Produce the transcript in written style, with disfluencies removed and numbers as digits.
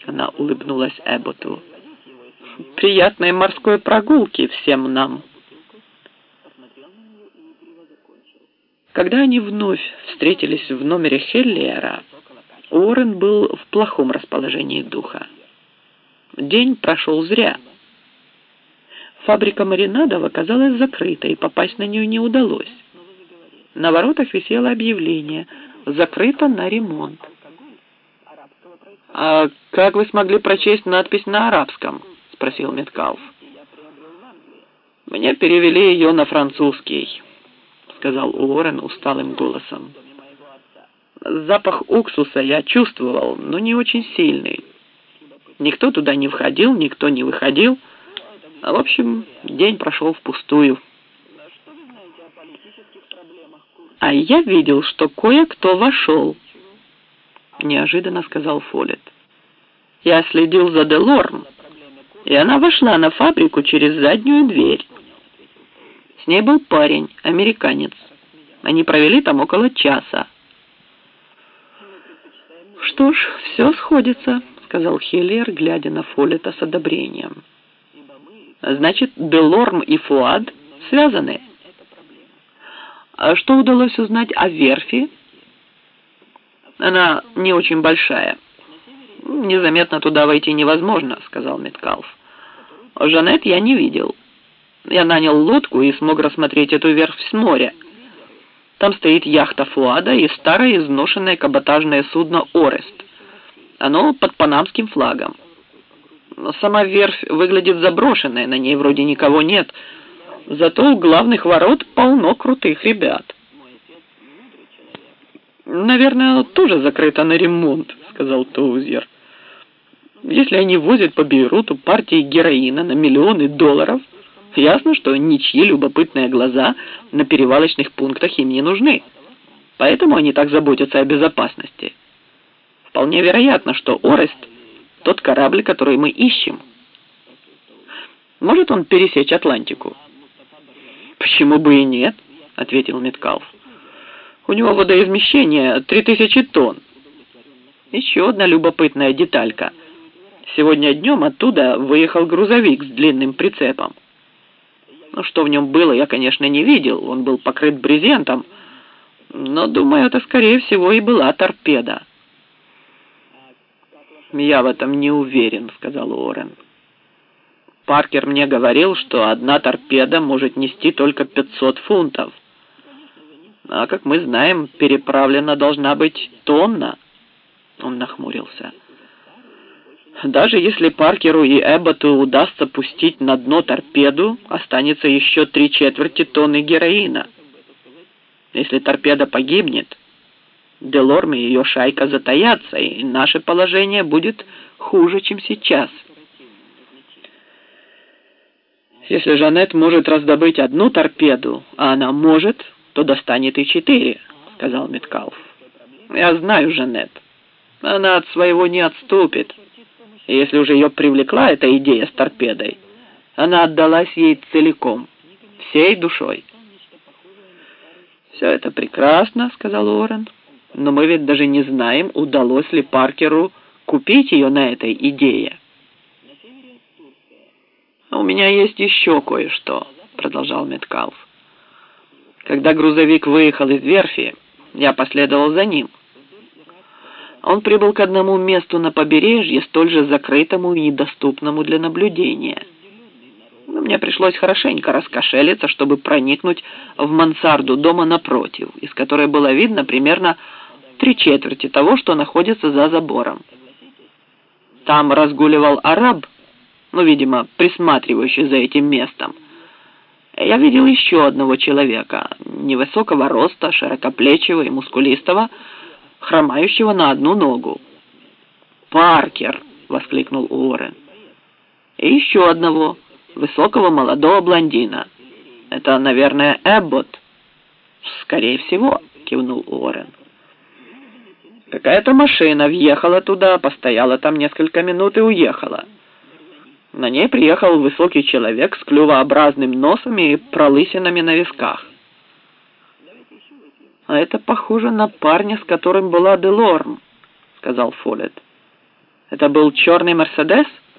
Она улыбнулась Эбботу. «Приятной морской прогулки всем нам!» Когда они вновь встретились в номере Хеллера, Уоррен был в плохом расположении духа. День прошел зря. Фабрика маринадов оказалась закрыта, и попасть на нее не удалось. На воротах висело объявление «Закрыто на ремонт». «А как вы смогли прочесть надпись на арабском?» — спросил Меткалф. «Мне перевели ее на французский», — сказал Уоррен усталым голосом. «Запах уксуса я чувствовал, но не очень сильный. Никто туда не входил, никто не выходил. В общем, день прошел впустую». «А я видел, что кое-кто вошел», — неожиданно сказал Фоллетт. «Я следил за Делорм, и она вошла на фабрику через заднюю дверь. С ней был парень, американец. Они провели там около часа». «Что ж, все сходится», — сказал Хеллер, глядя на Фоллетта с одобрением. «Значит, Делорм и Фуад связаны. А что удалось узнать о верфи?» «Она не очень большая. Незаметно туда войти невозможно», — сказал Меткалф. «Жанет я не видел. Я нанял лодку и смог рассмотреть эту верфь с моря. Там стоит яхта Фуада и старое изношенное каботажное судно «Орест». Оно под панамским флагом. Но сама верфь выглядит заброшенной, на ней вроде никого нет. Зато у главных ворот полно крутых ребят». «Наверное, тоже закрыто на ремонт», — сказал Тоузер. «Если они возят по Бейруту партии героина на миллионы долларов, ясно, что ничьи любопытные глаза на перевалочных пунктах им не нужны. Поэтому они так заботятся о безопасности. Вполне вероятно, что Орест — тот корабль, который мы ищем. Может он пересечь Атлантику?» «Почему бы и нет?» — ответил Меткалф. «У него водоизмещение 3000 тонн. Еще одна любопытная деталька. Сегодня днем оттуда выехал грузовик с длинным прицепом. Ну, что в нем было, я, конечно, не видел. Он был покрыт брезентом. Но, думаю, это, скорее всего, и была торпеда». «Я в этом не уверен», — сказал Уоррен. «Паркер мне говорил, что одна торпеда может нести только 500 фунтов. А, как мы знаем, переправлена должна быть тонна». Он нахмурился. «Даже если Паркеру и Эбботу удастся пустить на дно торпеду, останется еще 3/4 тонны героина. Если торпеда погибнет, Делорм и ее шайка затаятся, и наше положение будет хуже, чем сейчас». «Если Жанет может раздобыть одну торпеду, а она может, то достанет и 4, — сказал Меткалф. «Я знаю Жанет. Она от своего не отступит. И если уже ее привлекла эта идея с торпедой, она отдалась ей целиком, всей душой». «Все это прекрасно, — сказал Уоррен, — но мы ведь даже не знаем, удалось ли Паркеру купить ее на этой идее». «У меня есть еще кое-что, — продолжал Меткалф. Когда грузовик выехал из верфи, я последовал за ним. Он прибыл к одному месту на побережье, столь же закрытому и недоступному для наблюдения. Но мне пришлось хорошенько раскошелиться, чтобы проникнуть в мансарду дома напротив, из которой было видно примерно 3/4 того, что находится за забором. Там разгуливал араб, видимо, присматривающий за этим местом. Я видел еще одного человека, невысокого роста, широкоплечего и мускулистого, хромающего на одну ногу. «Паркер!» — воскликнул Уоррен. «И еще одного, высокого молодого блондина. Это, наверное, Эббот». «Скорее всего», — кивнул Уоррен. «Какая-то машина въехала туда, постояла там несколько минут и уехала. На ней приехал высокий человек с клювообразным носом и пролысинами на висках». «А это похоже на парня, с которым была Делорм», — сказал Фоллетт. Это был черный «Мерседес»?